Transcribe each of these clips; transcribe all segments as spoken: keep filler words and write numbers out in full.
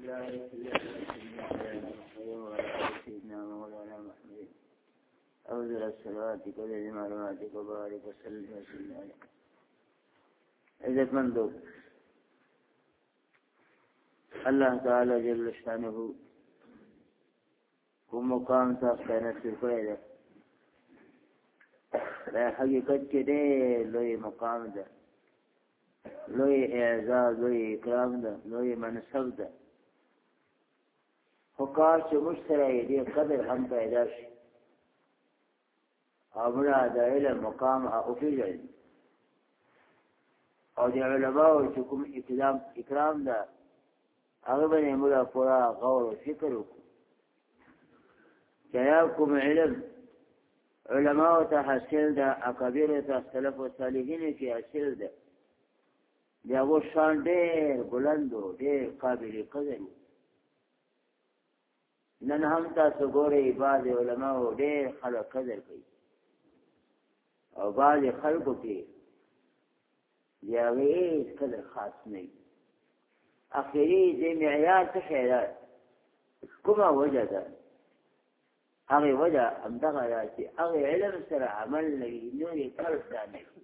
سيدنا مولانا محمد أوزر الصلواتك وزر معلوماتك وبارك وسلم وسلم عليك. عزت مندو اللہ تعالی جل شانہ کو مقام تاستا نصر کرے دا دا حقیقت کے دے لوی مقام دا لوی اعزاز لوی اکرام دا لوی منصب دا حکار چو مشترائی دی قدر ہم پیدا شی امرا دا علم مقام اپی جائے اور دی علماء چکم اکرام دا اغبن امرا پورا غور و فکر کو جایاکم علم علماء تا حاصل دا اکبر تا سلف و صالحین کی حاصل دا بیا وہ شان دیر بلند و دیر قابل قدر نن هم تاسو ګورئ بعض علماء ډېر خلک قدر کوي او بعض خلکو کې د هغې هېڅ قدر خاص نه وي اخري دې معیار څه شی ده کومه وجه ده هغې وجه همدغه ده چې هغې علم سره عمل نه وي نور یې فرض دا نه وي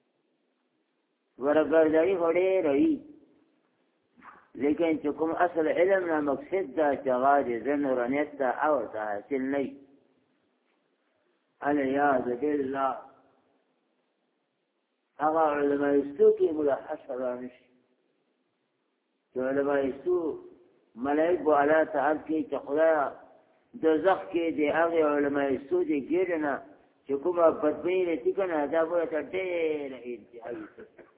ورګرداري خو ډېره وي لیکن چې کوم اصل علم نه مقصد دا چې هغه د ذهن نورانیت ته او ته حاصل نه وي العیاذ بالله هغه علمایستو کې ملحظ را نشي چې علمایستو ملائک به الله تعالی کې چې خدایه دوزخ کې د هغې علمایستو د ګیرې نه چې کومه بدبیني رسي که نه دا به ورته ډېره انتهایي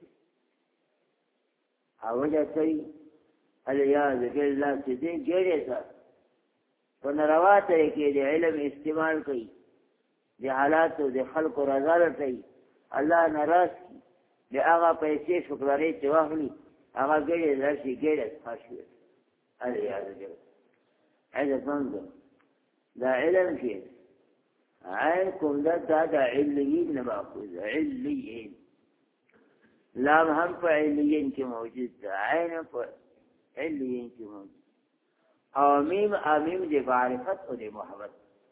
او وجه څه وي العیاذ بالله چې دې ګیرې ته په ناروا طریقې د علم استعمال کوي د حالاتو د خلکو رضا لټوي الله ناراض کړي د هغه پیسې شکرانې چې واخلي هغه ګیرې راشي ګیرې خاص وي العیاذ بالله عزتمندو دا علم کې عین کوم دا د علیین نه ماخوذ علیین لام هم په علیین کې موجود ده عین په علیین کی موجود او میم امیم دی معرفت او دی محبت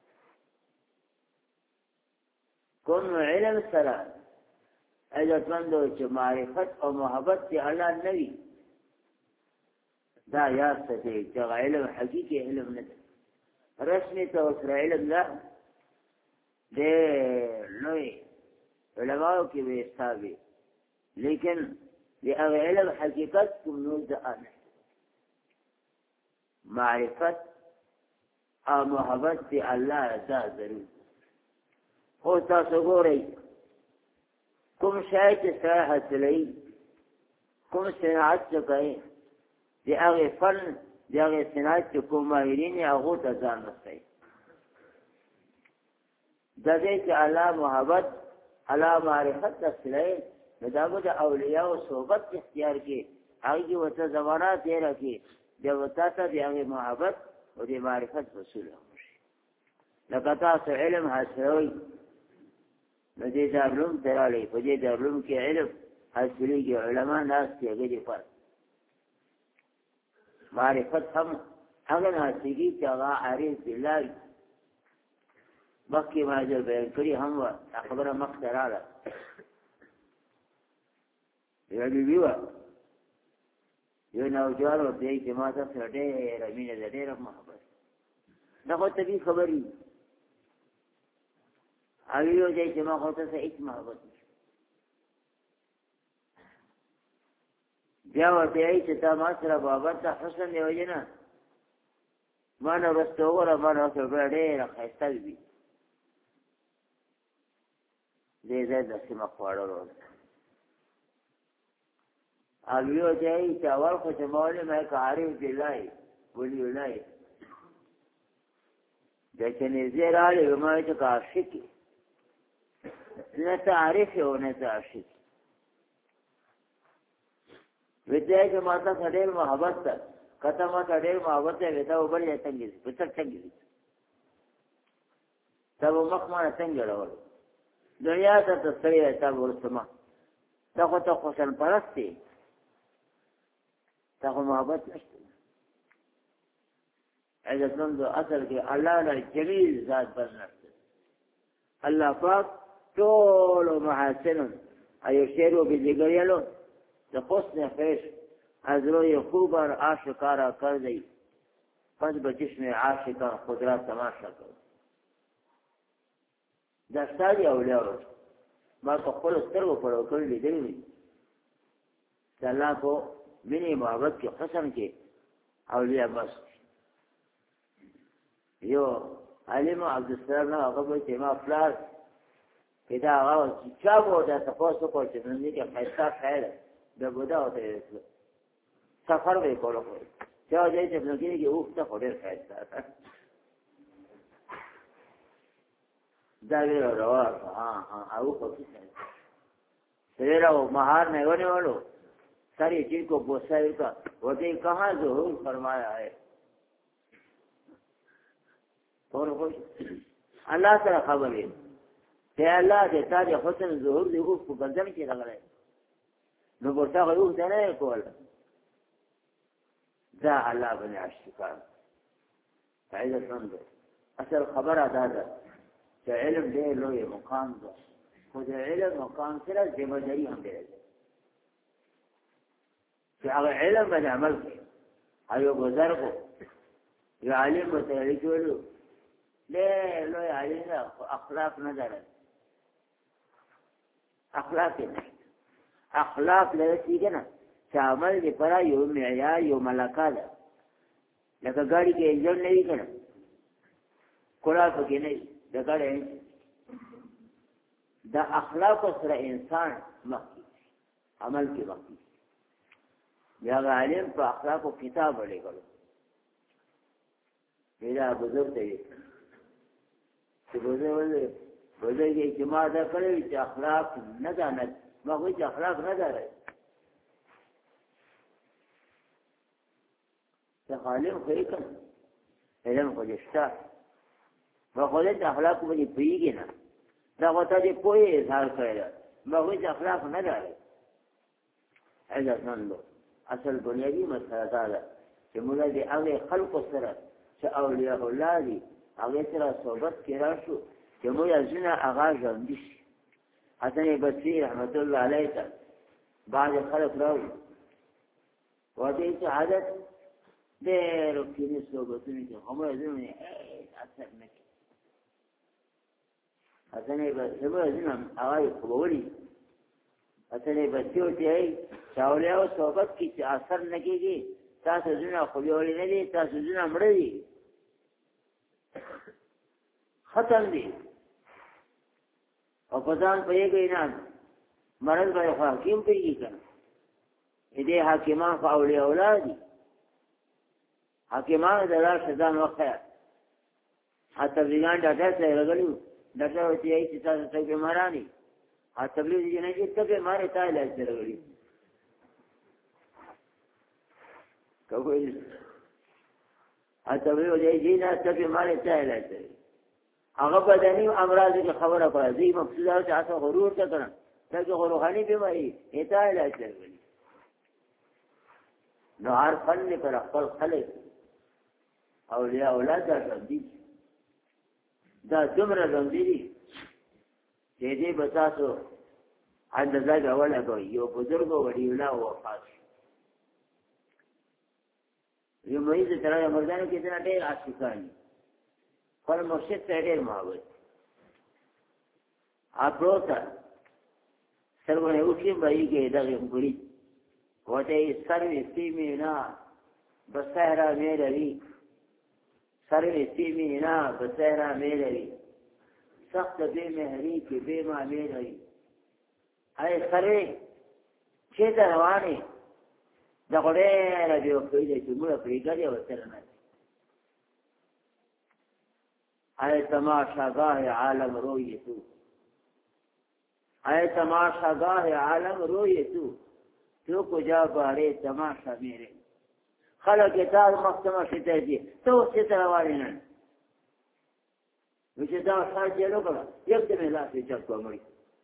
کون علم سره عزتمندو چې معرفت او محبت دی الله نوی دا یاد ساتي چې علم حقیقي علم نه دی رسمي طور سره علم نه دی لوی علماو کې به حسابي لیکن دی هغه علم حقیقت کوم نور ده نه معرفت او محبت دی الله دا ضرور خو تاسو ګورئ کوم شی چې سره حاصلوي کوم صنعت چې کوي د هغې فن د هغې صنعت چې کوم ماهرین یې هغو ته ځان رسوي د دې چې الله محبت الله معرفت حاصلوي نو دا به د اولیاو صحبت اختیار کړي هغې کې ورته زمانه تېره کړي د وتا ته د هغې محبت او د معرفت وصول وشي لکه تاسو علم حاصلوئ نو دې دارالعلوم ته راغلئ په دې دارالعلوم کې علم حاصلېږي علما ناست دي هغې دپاره معرفت هم هغه نه حاصلېږي چې هغه عارف بالله وي مخکې ما ځل بیان کړي هم وه دا خبره مخته راغله یوه بیبي وه یو نوجوان ورته وایي چې ما تا سره ډېره مینه ده ډېره محبت دا خو طبیعي خبرې دي هغې وایي چې ما خو تا سره هېڅ محبت نشته بیا ورته وایي چې تا ما سره بابت ته حسن دی وجې نه ما نه وروسته وګوره ما نه ورته وګوره ډېره ښایسته وي دې ځای داسې مخ واړولو اگلیو جایی چې اول خو چې مولی ما که عارف بالله ولی الله دا چې نږدې راغلی ما وایي چې که عاشق یې نه ته عارف یې او نه ته عاشق ویته یې چې ما ته څه ډېر محبت ده که ته ما ته ډېر محبت دی ویته به بل ځای څنګه ځي په سر څنګه ځي تا به مخ ما نه څنګه راوړو دنیا ته ته ستړی دی تا به وروسته ما ته خو ته حسن پرست دی تا خو محبت نشته عزتمند اصل کې الله له جمیل ذات برنفس الله پاک ټول محاسن ایو شیرو به دیګریالو د حسن پیش از روی خوب اور آشکارا کر دی پس به چشم عاشقان قدرت تماشا کر دا ستادی اولیاء ما په خپل سترګو پړو کړی دی چې الله کو مینه محبت کې حسن کې اولیاء بس یو علم عبد السلام هغه به ما فلاس کدا هغه چا وو دا تاسو کو چې نن کې پیسې خیر د بودا او ته سفر به کولو چا دې چې نن کې اوه ته خوري پیسې دا ویرو روا ها ها او کو څه तेरा वो महार नहीं होने वालों सारी चीज को बोसाई का वो दे कहाँ ज़ुहूर फरमाया है और वो अल्लाह से खबर है कि अल्लाह देता है हुस्न ज़ुहूर देखो उसको गंजम की लग रहा है नो बोलता है वो देना है कोल जा अल्लाह बने आशिकान फायदा समझो असल खबर आता है कि इल्म दे लो ये मुकाम दो خود علم مقام سره ذمہداری هم دی چې هغه علم باندې عمل کوي ایو بزرګو یا عالم به ته ویلو له لوی عالم اخلاق نه درل اخلاق نه اخلاق له څه نه چې عمل دې پر یو معیار یو ملکه ده لکه ګاډي کې انجن نه وي کنه کولا پکې نه ده ګاډي دا اخلاق سره انسان مخکې عمل کې مخکې بیا عالم په اخلاق او کتاب ولګلو دا بزرګ دی چې بزرګ بزرګ چې ما دا کړی چې اخلاق نه دانت ما وایي چې اخلاق نه داره ته عالم خو یې کړ علم خو دې شته ما خو دې اخلاق باندې پیږي نه دا وته دې کوی اظهار کړی ما وایي چې اخلاق نه داره عزت مندو اصل بنیادی مسله دا ده چې موږ دې هغه خلق سره چې اولیاء الله دي هغه سره صحبت کې راشو چې موږ ځنه هغه ژوند شي حسن بصری رحمت الله علیه ته بعض خلق راوي وته چې عادت ډېر کې صحبتونه کې هم ځنه اثر نه کوي حسن بصری ځنه هغه قبولي حسن بصری ته چاولیا او صحبت کې چې اثر نه کېږي تاسو ځنه قبولي نه دي تاسو ځنه مړ دي ختم دي او پدان پیږي نه مرز به حاکم پیږي کنه دې حاکمان په اولیاء اولادي حاکمان دلا شدان وخت حتی ویګان ډاټا سره راغلو ډاټا وتی ای چې تاسو ته بیمارانی ا تبلیغ دې نه چې ته بیمارې تا علاج راغلی کوی ا تبلیغ دې نه ته بیمارې تا علاج هغه بدني امراض کی خبره کوي دې مقصود او تاسو غرور ته کړه چې روحاني بیماری ایته علاج کوي نو هر فن پر خپل خلک اولیاء اولاد دي دا دومره باندې دي چې دې بتاسو اندازه غواړه کوي یو بزرګ وړي ولا وفات یو مې دې تر مردانو کې دا ډېر عاشقان پر مرشد ته ډېر محبت اپروتا سرونه اوچې بایږي دغه غوړي وته سروي سیمینا بسهرا مېلوي سروي سیمینا بسهرا مېلوي سخت به مهري کې به ما مېلوي اي سره چې دا رواني دا غوړې راځي په دې چې موږ پریګاري وسره اے تماشاگاہ عالم روئے تو اے تماشاگاہ عالم روئے تو تو کجا بارے تماشا میرے خلق اتاز مختمہ شتے دی تو ستر والینا وچے دا خواہ جلو کرا یک دم اللہ سے چاک کو مڑی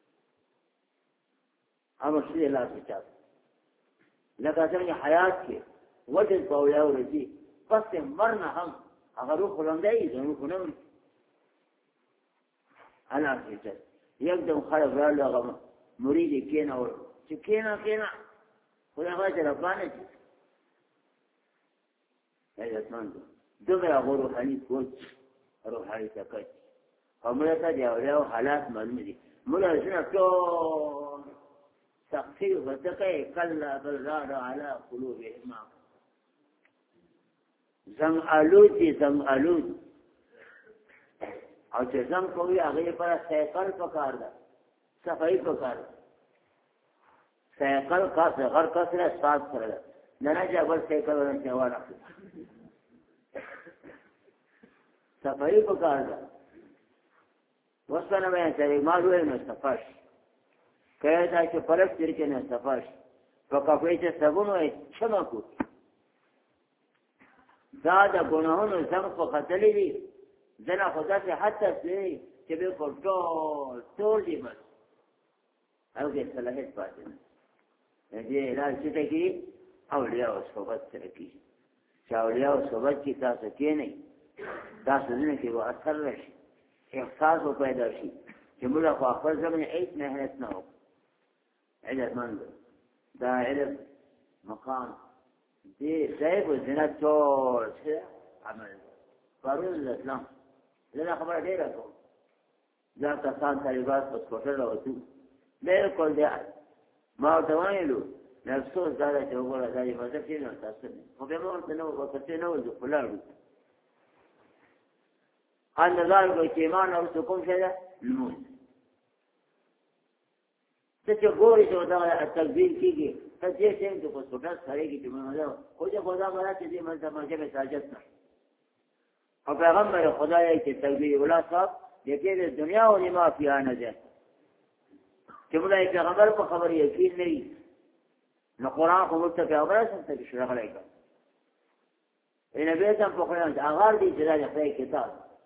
ہم اشلی اللہ سے چاک لکہ سمجھے حیات کے وجد پاولیاو رسی پس مرنا ہم هغه روح ولندای زموږ خونم انا کېږي یکدم خلک راغله هغه مرید یې کېناوه چې کېنه کېنه خو هغه چې ربانه چې عزتمند دومره هغه روحاني کوچ روحاني تکچ او مړه ته د اولیاو حالات معلوم دي مړه ځنه ټول تقصیر وتقی کلا بل ران علی قلوبهم زنگ آلود دي زنگ آلود او چې زنگ کوي هغه پر سیکل پکار ده صفائی پکار ده سیکل کا غر کسره صاف کړل نه نه جبل سیکل ورته واره صفائی پکار ده وسنه مې چې ما دوی نو صفاش کله دا چې پرک تیر کې نه صفاش په کافي چې صابون وي څنګه کو دا د ګناهونو زنګ په خطلې دي زنا خدا سے حتی چې به کو ټول ټول دي بس او دې صلاحیت پاتې نه دې علاج چې ته کې اولیاء او صحبت سره کې چې اولیاء او صحبت کې تاسو کې نه تاسو نه کې و اثر راشي احساس و پیدا شي چې موږ په خپل ځمنه هیڅ مهنت نه وکړو علم دا علم مقام دې ځای په زنا ټول څه عمل قانون الاسلام زنا خبره ډیره کوم دا کسان طالبات په کوټه راوځي بالکل دی ما ورته ویلو نفسوس دا چې وګوره دا یې مزه کې نه تاسو خو به مو ورته نو وکړته نو د خلاړو ان ذلك ایمان او کوم څه ده الموت چې ګوري چې دا تکبیر کیږي ته دې څنګه په کوټه سره کې چې موږ خو دې خدا مراد دې منځه ماجه به ساجت نه او پیغمبر خدای چې تکبیر ولا صاحب دې کې دنیا او ما فيها نه ده چې موږ پیغمبر په خبرې یقین نه نو قرآن خو ورته پیغمبر سره څه شرح لایګا ان به تم په قرآن اگر دې چې دا خدای کتاب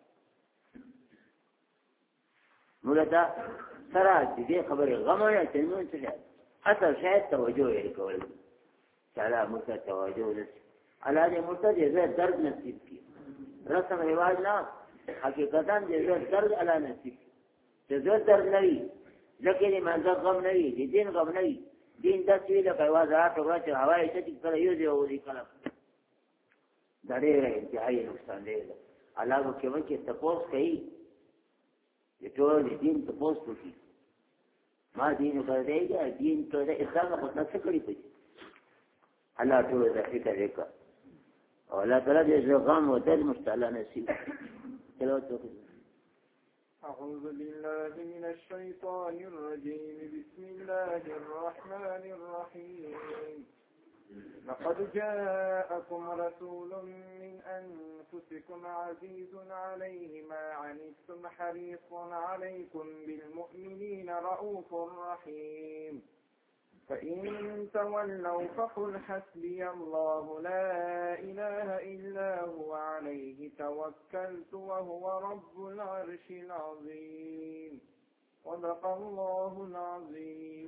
مولدا سره دې خبره غمونه چې نو څه اصل شاید توجه یې کول چاله مت توجه دې علاوه مرتد دې درد نصیب کی رسم رواج نه حقیقتا دې درد علا نصیب چې درد نه وي لکه منځ غم نه وي دین غم نه وي دین د سویله په وازات او چې هواي چې کله یو دی او دې کله دا ډېر انتهایی نقصان دی علاوه کې وکي تاسو کوي چې ټول دین تاسو کوي ما دین کړی دین ته د اسلام په نفس کړی پي الله ټول د فکر وکړه او الله تعالی دې غم او درد مستعلا نصیب تلاوت أعوذ بالله من الشيطان الرجيم بسم الله الرحمن الرحيم لقد جاءكم رسول من أنفسكم عزيز عليه ما عنتم حريص عليكم بالمؤمنين رؤوف رحيم فإن تولوا فقل حسبي الله لا إله إلا هو عليه توكلت وهو رب العرش العظيم صدق الله العظيم.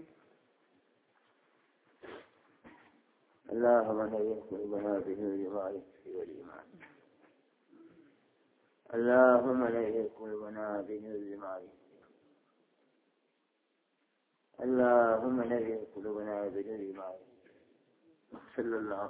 اللهم لا يقلبنا بنور معرفته والإيمان اللهم لا يقلبنا بنور معرفته اللهم لا يقلبنا بنور معرفته صلى الله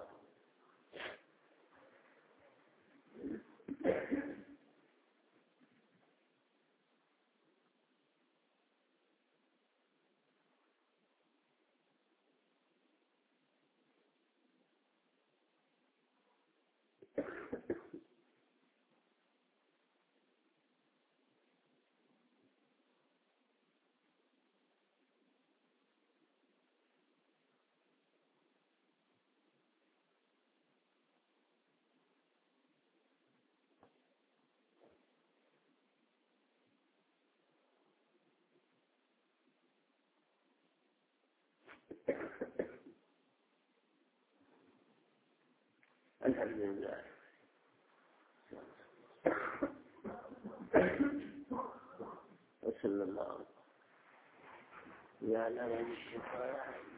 الحمد لله وصلى الله عليه وسلم يا لا